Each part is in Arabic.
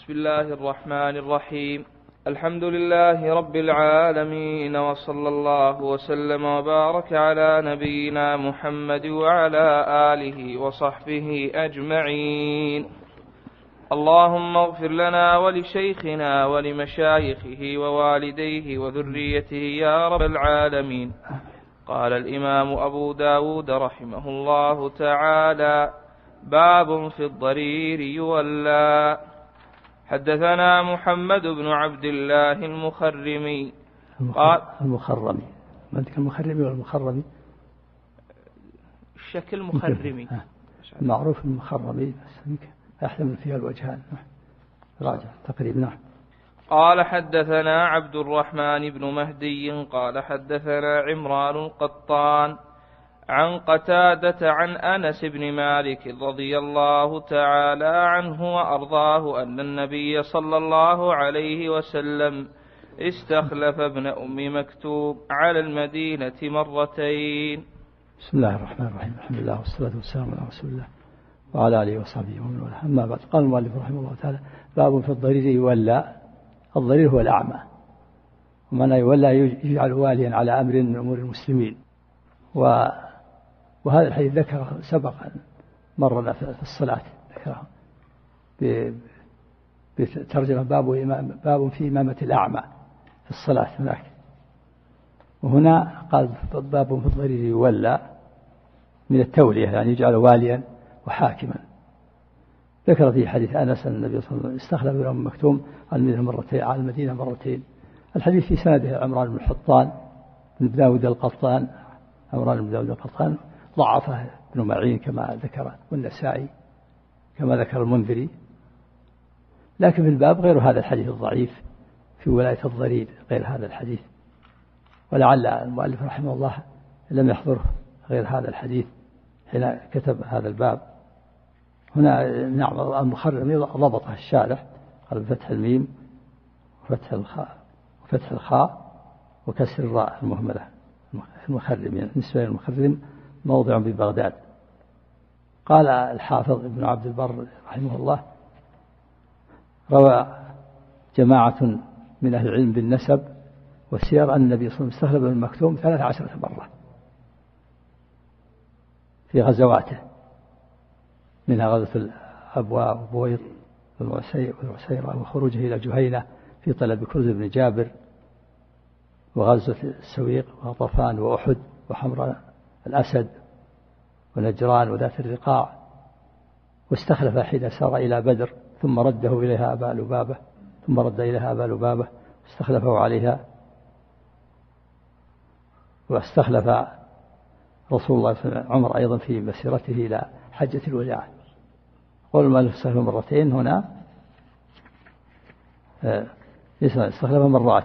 بسم الله الرحمن الرحيم. الحمد لله رب العالمين، وصلى الله وسلم وبارك على نبينا محمد وعلى آله وصحبه أجمعين. اللهم اغفر لنا ولشيخنا ولمشايخه ووالديه وذريته يا رب العالمين. قال الإمام أبو داود رحمه الله تعالى: باب في الضرير يولى. حدثنا محمد بن عبد الله المخرمي قال المخرمي، ما عندك المخرمي والمخرمي؟ الشكل مخرمي معروف المخرمي، بس يحتمل فيها الوجهان. راجع تقريبا. نعم. قال حدثنا عبد الرحمن بن مهدي قال حدثنا عمران القطان عن قتادة عن أنس بن مالك رضي الله تعالى عنه وأرضاه أن النبي صلى الله عليه وسلم استخلف ابن أم مكتوم على المدينة مرتين. بسم الله الرحمن الرحيم. الحمد لله والصلاة والسلام على رسول الله وعلى آله وصحبه ومن والاه. أما بعد، قال المؤلف رحمه الله تعالى: باب في الضرير يولى. الضرير هو الأعمى، ومن يولى يجعل واليا على أمر من أمور المسلمين. وهذا الحديث ذكره سبقا مرنا في الصلاة، ذكره بترجمة باب في إمامة الأعمى في الصلاة هناك، وهنا قال باب في الضرير يولى من التولية، يعني يجعل واليا وحاكما. ذكر في حديث أنس أن النبي صلى الله عليه وسلم استخلف ابن أم مكتوم على المدينة مرتين. الحديث في سنده عمران بن الحطان بن داود القطان. عمران بن داود القطان ضعفه ابن معين كما ذكر، والنسائي كما ذكر المنذري، لكن في الباب غير هذا الحديث الضعيف في ولاية الضرير، غير هذا الحديث، ولعل المؤلف رحمه الله لم يحضره غير هذا الحديث حين كتب هذا الباب. هنا نعم المخرمي ضبطه الشارح، قال بفتح الميم وفتح الخاء وكسر الراء المهملة. المخرم يعني نسبة المخرم موضع ببغداد. قال الحافظ ابن عبد البر رحمه الله: روى جماعة من أهل العلم بالنسب والسير أن النبي صلى الله عليه وسلم استخلف ابن مكتوم 13 مرة في غزواته، منها غزوة الأبواء وبويض والعسيرة، وخروجه إلى جهينة في طلب كرز بن جابر، وغزوة السويق وغطفان وأحد وحمراء الأسد ونجران وذات الرقاع. واستخلف حين سار إلى بدر ثم رد إليها أبا لبابة واستخلفه عليها. واستخلف رسول الله صلى الله عليه وسلم عمر أيضا في مسيرته إلى حجة الوداع. قول المؤلف استخلف مرتين، هنا استخلف مرات،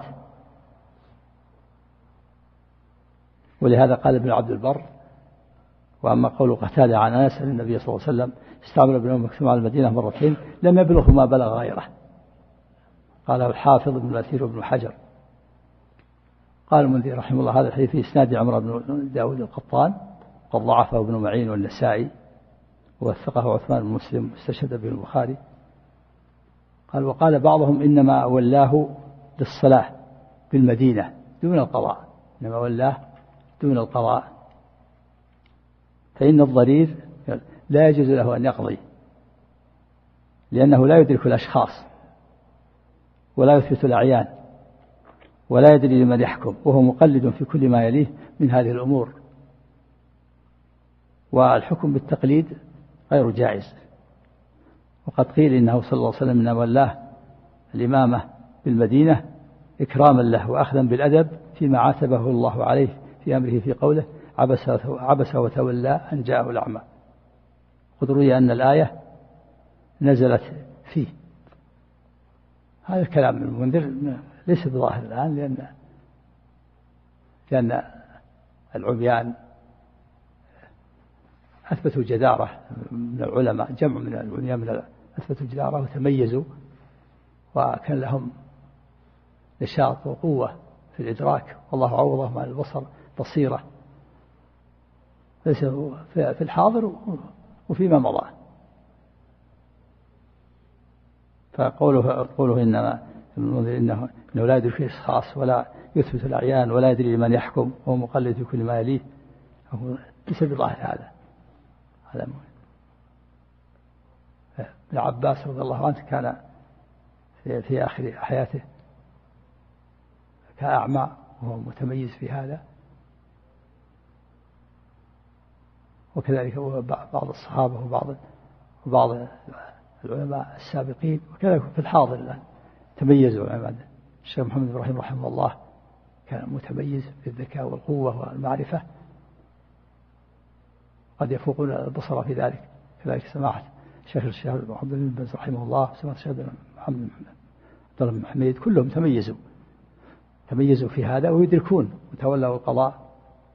ولهذا قال ابن عبد البر: وأما قول قتادة عن أنس أن النبي صلى الله عليه وسلم استعمل ابن أم مكتوم على المدينة مرتين لم يبلغ ما بلغ غيره. قاله الحافظ ابن الأثير وابن حجر. قال المنذر رحمه الله: هذا الحديث في إسناد عمرو بن داود القطان، قد ضعفه ابن معين والنسائي، ووثقه عثمان بن مسلم واستشهد به البخاري. قال: وقال بعضهم إنما ولاه للصلاة بالمدينة دون القضاء، إنما ولاه دون القضاء، فإن الضرير لا يجوز له أن يقضي، لأنه لا يدرك الأشخاص ولا يثبت الأعيان ولا يدري لمن يحكم، وهو مقلد في كل ما يليه من هذه الأمور. والحكم بالتقليد غير جائز. وقد قيل إنه صلى الله عليه وسلم إنما ولاه الإمامة بالمدينة إكراما له وأخذا بالأدب فيما عاتبه الله عليه في أمره في قوله: عبس وتولى أن جاءه الأعمى. قد روي أن الآية نزلت فيه. هذا الكلام من المنذر ليس بظاهر الآن، لأن العميان أثبتوا جدارة من العلماء، جمع من العلماء أثبتوا جدارة وتميزوا، وكان لهم نشاط وقوة في الإدراك، والله عوضهم عن البصر بصيرة، ليس في الحاضر وفيما مضى. فقوله إنه لا يدري فيه خاص ولا يثبت الأعيان ولا يدري لمن يحكم وهو مقلد في كل ما يليه، هو ليس بظاهر هذا. ابن عباس رضي الله عنه كان في آخر حياته كأعمى وهو متميز في هذا، وكذلك بعض الصحابة وبعض العلماء السابقين، وكذلك في الحاضر الآن تميزوا العلماء. الشيخ محمد إبراهيم رحمه الله كان متميز في الذكاء والقوة والمعرفة، قد يفوقون البصر في ذلك. كذلك سماحة الشيخ محمد بن باز رحمه الله، سماحة الشيخ محمد عبد الله بن حميد، كلهم تميزوا في هذا ويدركون وتولوا القضاء.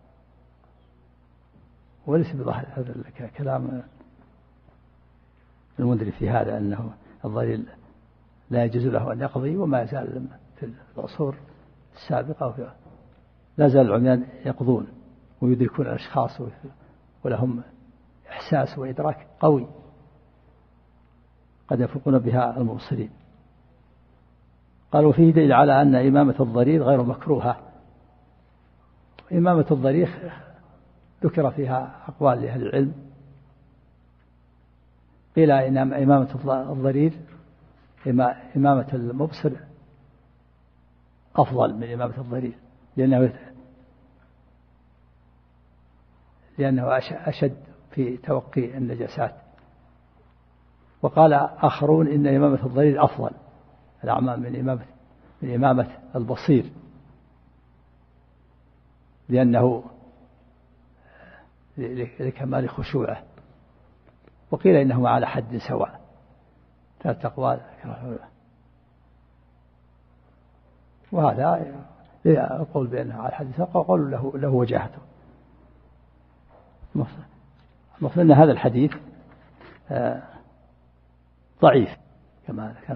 وليس بظاهر هذا كلام المنذري في هذا أنه الضرير لا يجوز له أن يقضي، وما يزال في العصور السابقة لا زال العميان يقضون ويدركون الأشخاص ولهم إحساس وإدراك قوي قد يفوقون بها المبصرين. قالوا فيه دليل على أن إمامة الضرير غير مكروهة. إمامة الضرير ذكر فيها أقوال لأهل العلم، قيل إن إمامة الضرير إمامة المبصر أفضل من إمامة الضرير لأنه أشد في توقي النجاسات. وقال آخرون إن إمامة الضرير أفضل الأعمى من إمامة البصير، لأنه لكمال خشوعه. وقيل إنهما على حد سواء، ثلاث أقوال. وهذا القول بأنه على حد سواء قول له وجاهته. المقصود أن هذا الحديث ضعيف كما ذكر،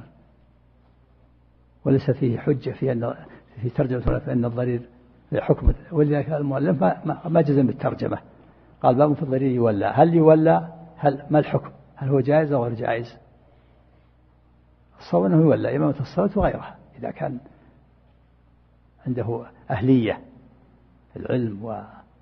وليس فيه حجة في ترجمة فإن الضرير حكم. ولذلك المؤلف ما جزم بالترجمة، قال باب في الضرير يولى. هل يولى؟ ما الحكم؟ هل هو جائز أو غير جائز؟ الصواب أنه يولى إمامة الصلاة وغيرها إذا كان عنده أهلية العلم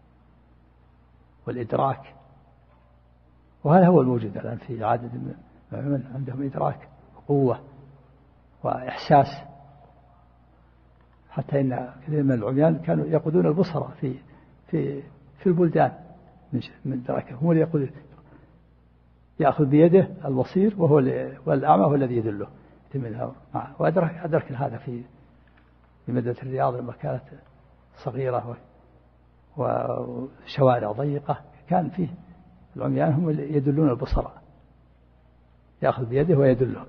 والإدراك، وهذا هو الموجود الآن في عدد من عندهم إدراك وقوة وإحساس، حتى إن كثير من العميان كانوا يقودون البصرة في البلدان من دركه، هم اللي يأخذ بيده البصير والأعمى هو الذي يدله وأدرك هذا في مدينة الرياض لما كانت صغيرة وشوارع ضيقة، كان فيه العميان هم اللي يدلون البصرة، يأخذ بيده ويدله.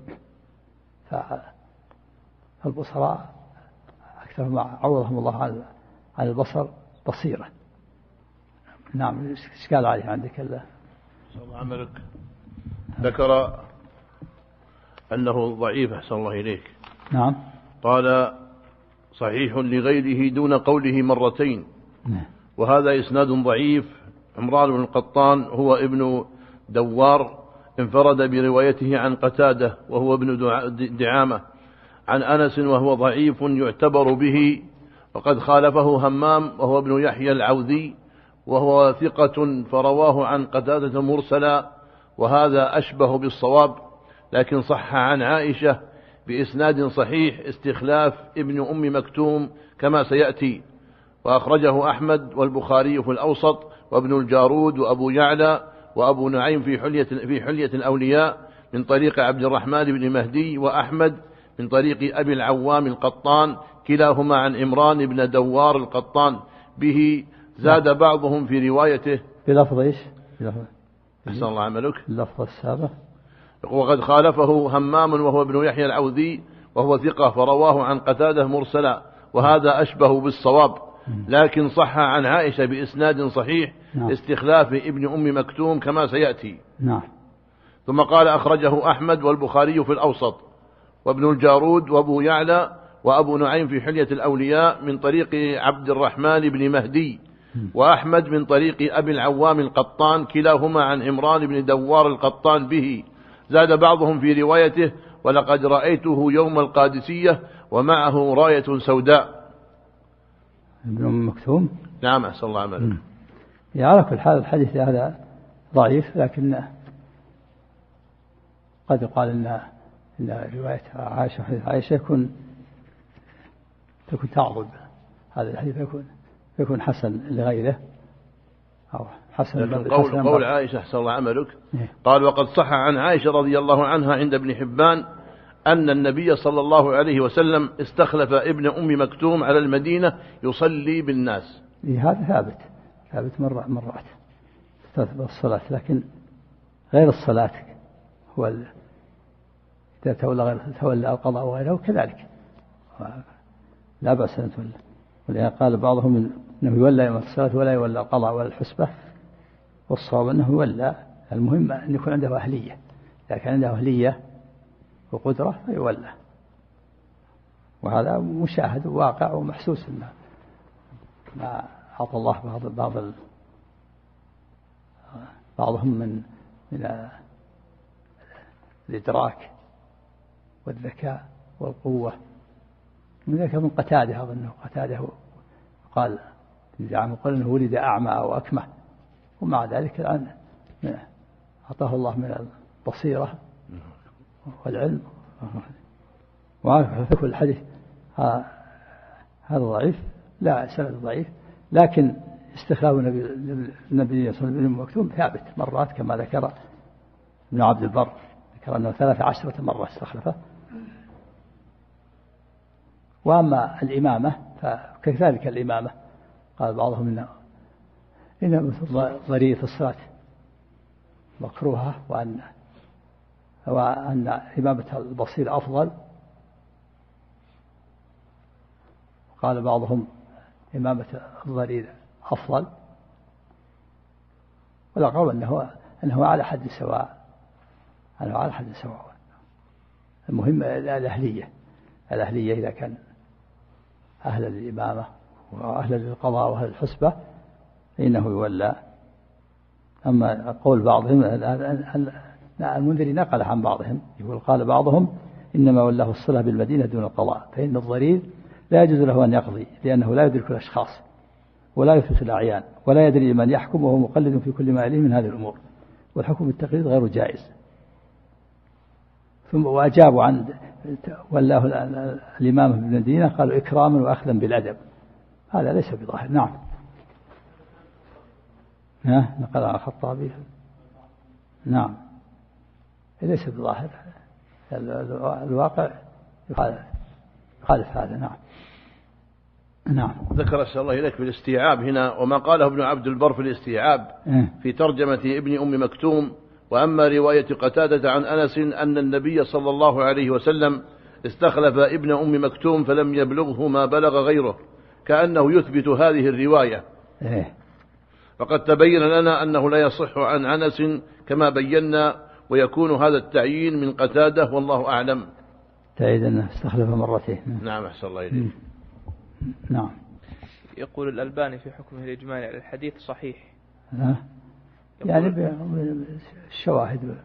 فالبصراء أكثر ما عوضهم الله عن البصر بصيرة. نعم. إشكال عليه عندك الله عملك ذكر أنه ضعيف أحسن الله إليك. نعم. قال صحيح لغيره دون قوله مرتين. نعم. وهذا إسناد ضعيف. عمران بن القطان هو ابن دوار، انفرد بروايته عن قتادة وهو ابن دعامة عن أنس وهو ضعيف يعتبر به، وقد خالفه همام وهو ابن يحيى العوذي وهو ثقة فرواه عن قتادة مرسلا، وهذا أشبه بالصواب، لكن صح عن عائشة بإسناد صحيح استخلاف ابن أم مكتوم كما سيأتي. وأخرجه أحمد والبخاري في الأوسط وابن الجارود وأبو يعلى وأبو نعيم في حلية الأولياء من طريق عبد الرحمن بن مهدي، وأحمد من طريق أبي العوام القطان، كلاهما عن عمران بن دوار القطان به. زاد بعضهم في روايته بلفظ إيش؟ أحسن الله عملك. اللفظ السابق. وقد خالفه همام وهو ابن يحيى العوذي وهو ثقة فرواه عن قتادة مرسلا، وهذا أشبه بالصواب، لكن صح عن عائشة بإسناد صحيح استخلاف ابن أم مكتوم كما سيأتي. نعم. ثم قال أخرجه أحمد والبخاري في الأوسط وابن الجارود وأبو يعلى وأبو نعيم في حلية الأولياء من طريق عبد الرحمن بن مهدي، وأحمد من طريق أبي العوام القطان، كلاهما عن عمران بن دوار القطان به. زاد بعضهم في روايته ولقد رأيته يوم القادسية ومعه راية سوداء. ابن أم مكتوم. نعم أحسن الله عمله. على كل حال الحديث هذا ضعيف، لكن قد يقال إن رواية عائشة تكون تعضد هذا الحديث، يكون حسن لغيره أو حسن. قول عائشة أحسن الله عملك قال: وقد صح عن عائشة رضي الله عنها عند ابن حبان أن النبي صلى الله عليه وسلم استخلف ابن أم مكتوم على المدينة يصلي بالناس. هذا ثابت مرات الصلاة، لكن غير الصلاة هو إذا تولى القضاء وغيره كذلك لا بأس أن تولى. ولهذا قال بعضهم أنه يولى يوم الصلاة ولا يولى القضاء ولا الحسبة، والصواب أنه يولى. المهم أن يكون عنده أهلية، إذا كان عنده أهلية وقدرة فيولى، وهذا مشاهد وواقع ومحسوس ما أعطى الله بعضهم من الإدراك والذكاء والقوة. من ذلك من قتادة، أظنه قتادة قال أنه ولد أعمى أو أكمه، ومع ذلك الآن أعطاه الله من البصيرة والعلم. وعارف كل الحديث هذا ضعيف، لا سند ضعيف، لكن استخلاف النبي صلى الله عليه وسلم مكتوم ثابت مرات، كما ذكر ابن عبد البر، ذكر أنه 13 مرة استخلفه. وأما الإمامة فكذلك الإمامة قال بعضهم إن ضرية الصلاة مكروهة، وأن إمامة البصير أفضل. قال بعضهم إمامة الضرير أفضل، ولا قول أنه على حد سواء. المهم الأهلية إذا كان أهل للإمامة وأهل للقضاء وأهل الحسبة فإنه يولى. أما قول بعضهم، المنذري نقل عن بعضهم يقول قال بعضهم إنما ولاه الصلاة بالمدينة دون القضاء، فإن الضرير لا يجوز له أن يقضي، لأنه لا يدرك الأشخاص ولا يفلت الأعيان ولا يدري من يحكم، وهو مقلد في كل ما يليه من هذه الأمور، والحكم بالتقليد غير جائز. ثم وأجابوا عن ولاه الإمام بالمدينة قالوا إكراما وأخذا بالأدب، هذا ليس بظاهر. نعم. نقل عن الخطابي. نعم، ليس بظاهر، الواقع يخالف هذا. نعم. ذكر أسأل الله إليك في الاستيعاب هنا، وما قاله ابن عبد البر في الاستيعاب في ترجمة ابن أم مكتوم. وأما رواية قتادة عن أنس أن النبي صلى الله عليه وسلم استخلف ابن أم مكتوم فلم يبلغه ما بلغ غيره، كأنه يثبت هذه الرواية. فقد تبين لنا أنه لا يصح عن أنس كما بينا، ويكون هذا التعيين من قتادة والله أعلم. تعيد أنه استخلف مرتين. نعم أحسن الله إليك. نعم. يقول الألباني في حكمه الإجمالي على الحديث صحيح، يعني بالشواهد،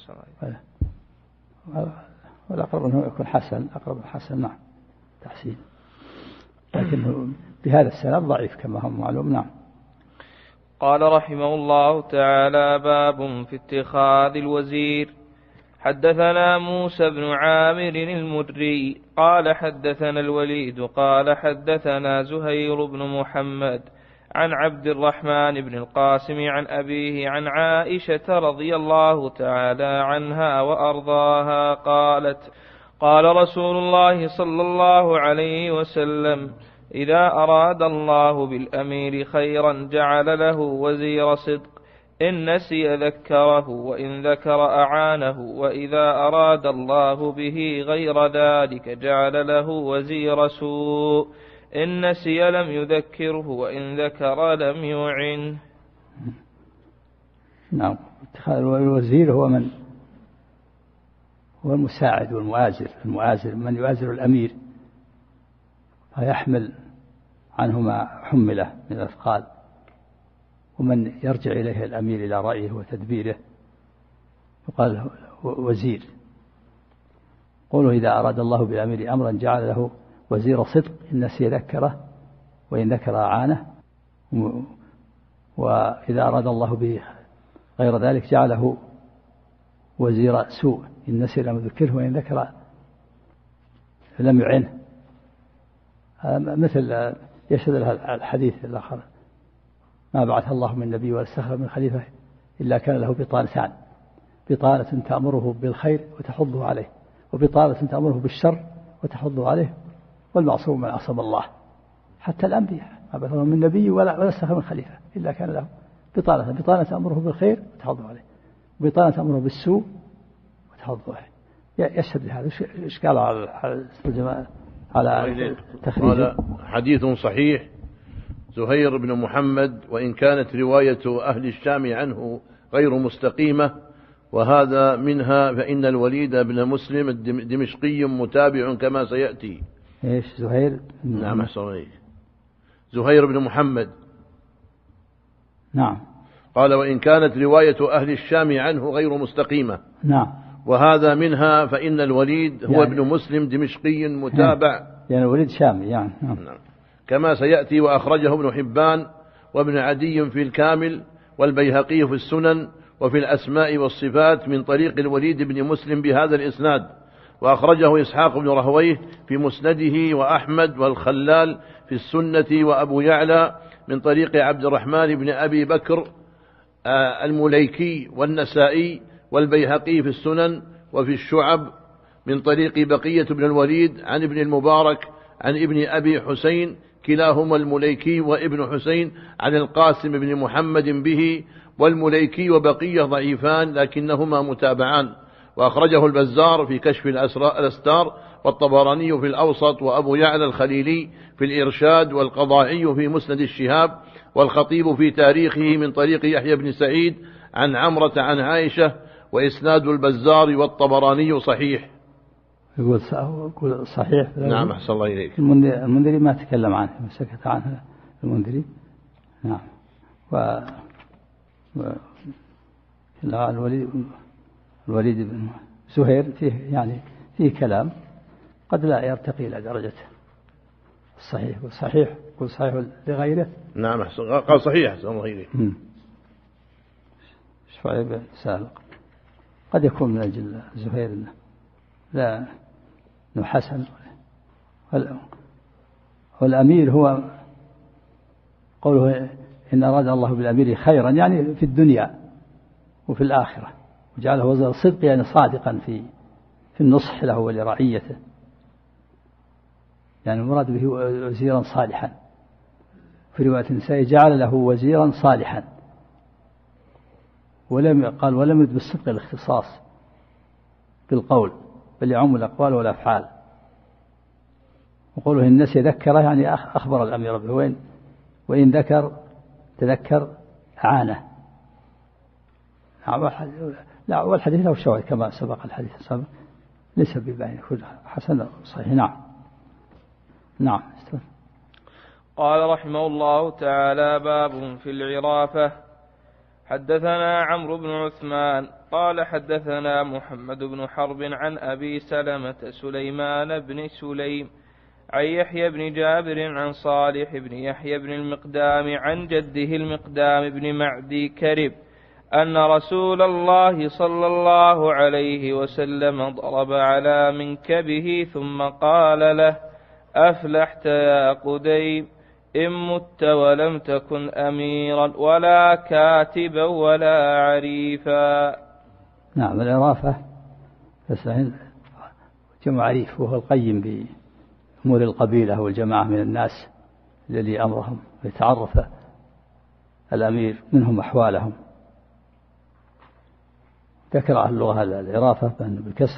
والأقرب أنه يكون حسن، أقرب الحسن. نعم تحسين، لكنه بهذا السند ضعيف كما هو معلوم. نعم. قال رحمه الله تعالى: باب في اتخاذ الوزير. حدثنا موسى بن عامر المري قال حدثنا الوليد قال حدثنا زهير بن محمد عن عبد الرحمن بن القاسم عن أبيه عن عائشة رضي الله تعالى عنها وأرضاها قالت: قال رسول الله صلى الله عليه وسلم: إذا أراد الله بالأمير خيرا جعل له وزير صدق، إن نسي ذكره وإن ذكر أعانه، وإذا أراد الله به غير ذلك جعل له وزير سوء، إن نسي لم يذكره وإن ذكر لم يعنه. نعم. اتخاذ الوزير هو المساعد والمؤازر، من يؤازر الأمير فيحمل عنه ما حمله من الأثقال، ومن يرجع إليه الأمير إلى رأيه وتدبيره يقال له وزير. قوله إذا أراد الله بالأمير أمرا جعل له وزير صدق إن نسي ذكره وإن ذكر أعانه، وإذا أراد الله به غير ذلك جعله وزير سوء إن نسي لم يذكره وإن ذكر لم يعنه. مثل يشهد لها الحديث الآخر ما بعث الله من نبي ولا استخلف من خليفة إلا كان له بطانتان، بطانة تأمره بالخير وتحضه عليه، وبطانة تأمره بالشر وتحضه عليه، والمعصوم من عصم الله. حتى الأنبياء ما بعث الله من نبي ولا استخلف من خليفة إلا كان له بطانة تأمره بالخير وتحضه عليه، وبطانة تأمره بالسوء وتحضه عليه. يشهد لهذا. إيش قال على الجماعة على تخريج حديث صحيح. زهير بن محمد وإن كانت رواية أهل الشام عنه غير مستقيمة، وهذا منها فإن الوليد بن مسلم الدمشقي متابع كما سيأتي. إيش زهير؟ نعم صحيح. زهير بن محمد. نعم. قال وإن كانت رواية أهل الشام عنه غير مستقيمة. نعم. وهذا منها فإن الوليد هو ابن مسلم دمشقي متابع، يعني الوليد شامي يعني. نعم. كما سيأتي. وأخرجه ابن حبان وابن عدي في الكامل والبيهقي في السنن وفي الأسماء والصفات من طريق الوليد بن مسلم بهذا الإسناد. وأخرجه إسحاق بن رهويه في مسنده، وأحمد والخلال في السنة، وأبو يعلى من طريق عبد الرحمن بن أبي بكر المليكي والنسائي والبيهقي في السنن وفي الشعب من طريق بقية بن الوليد عن ابن المبارك عن ابن أبي حسين كلاهما المليكي وابن حسين عن القاسم بن محمد به، والمليكي وبقية ضعيفان لكنهما متابعان. وأخرجه البزار في كشف الأستار، والطبراني في الأوسط، وأبو يعلى الخليلي في الإرشاد، والقضاعي في مسند الشهاب، والخطيب في تاريخه من طريق يحيى بن سعيد عن عمرة عن عائشة. وإسناد البزار والطبراني صحيح. يقول صحيح. نعم أحسن الله إليك. المنذري ما تكلم عنه، سكت عنه المنذري. نعم. الوليد بن زهير فيه كلام قد لا يرتقي إلى درجة الصحيح. والصحيح يقول صحيح لغيره. نعم قال صحيح أحسن الله إليك. شوية سهل قد يكون من أجل زهير لا حسن. والأمير هو قوله إن أراد الله بالأمير خيرا يعني في الدنيا وفي الآخرة، وجعله وزير الصدق يعني صادقا في النصح له ولرعيته، يعني المراد به وزيرا صالحا. في رواية النساء جعل له وزيرا صالحا، ولم يرد بالصدق الاختصاص بالقول، بل يعم الأقوال والأفعال. وقوله إن نسي ذكره يعني أخبر الأمير به، وإن تذكر أعانه. لا والحديث له شواهد كما سبق الحديث السابق، ليس ببعيد، حسن صحيح. نعم. قال رحمه الله تعالى: باب في العرافة. حدثنا عمرو بن عثمان قال حدثنا محمد بن حرب عن أبي سلمة سليمان بن سليم عن يحيى بن جابر عن صالح بن يحيى بن المقدام عن جده المقدام بن معدي كرب أن رسول الله صلى الله عليه وسلم ضرب على منكبه ثم قال له: أفلحت يا قديم، إن مت ولم تكن أميرا ولا كاتبا ولا عريفا. نعم. العرافة جمع عريف، وهو القيم بأمور القبيلة والجماعة من الناس الذي أمرهم ليتعرف الأمير منهم أحوالهم. ذكر أهل اللغة العرافة بالكسر،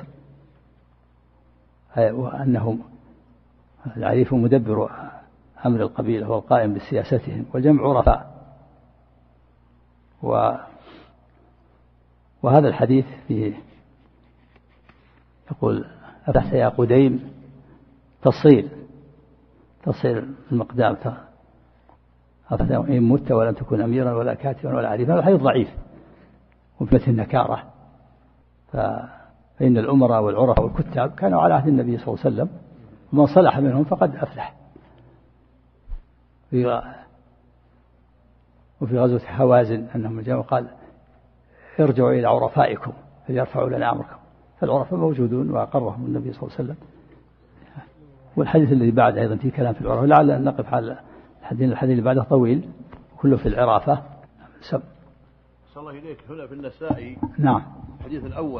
وأنهم العريف مدبر أمر القبيلة والقائم بسياستهم، والجمع عرفاء. وهذا الحديث فيه يقول: أفلحت يا قديم، تصير المقدام، إن مت ولم تكن أميرا ولا كاتبا ولا عريفا. هذا الحديث ضعيف وفيه النكارة، فإن الأمراء والعرفاء والكتاب كانوا على عهد النبي صلى الله عليه وسلم، ومن صلح منهم فقد أفلح. وفي غزوة حوازن أنهم جاءوا قال ارجعوا إلى عرفائكم فليرفعوا لنا أمركم، فالعرفاء موجودون وأقرهم النبي صلى الله عليه وسلم. والحديث الذي بعد أيضا فيه كلام في العرفة، لعل أن نقف على الحديث اللي بعده طويل كله في العرافة. صلى الله إليك. هنا في النسائي نعم الحديث الأول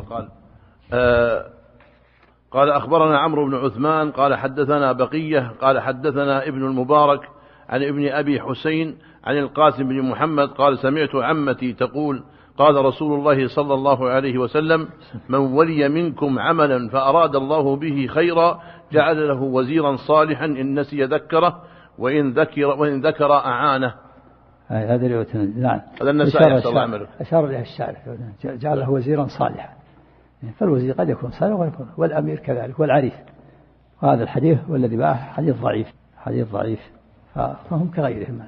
قال أخبرنا عمرو بن عثمان قال حدثنا بقية قال حدثنا ابن المبارك عن ابن أبي حسين عن القاسم بن محمد قال سمعت عمتي تقول قال رسول الله صلى الله عليه وسلم من ولي منكم عملا فأراد الله به خيرا جعل له وزيرا صالحا إن نسي ذكره وإن ذكر أعانه. هذا رواية نعم. هذا النسائي صلى الله عليه وسلم أشار إليه الشارح جعل له وزيرا صالحا، فالوزير قد يكون صالح والأمير كذلك والعريف. وهذا الحديث والذي معه حديث ضعيف فهم كغيرهم.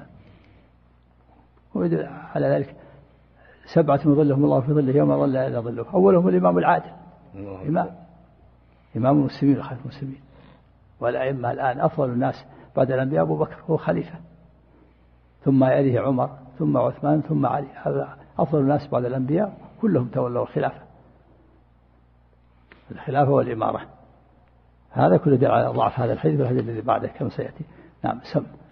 على ذلك 7 يظلهم الله في ظله يوم ظل إلا ظله، أولهم الإمام العادل، إمام المسلمين وخليفة المسلمين. والأئمة الآن أفضل الناس بعد الأنبياء أبو بكر هو خليفة، ثم يليه عمر ثم عثمان ثم علي، هذا أفضل الناس بعد الأنبياء كلهم تولوا الخلافة والإمارة. هذا كله دل على ضعف هذا الحديث والحديث الذي بعده كما سيأتي. نعم سم.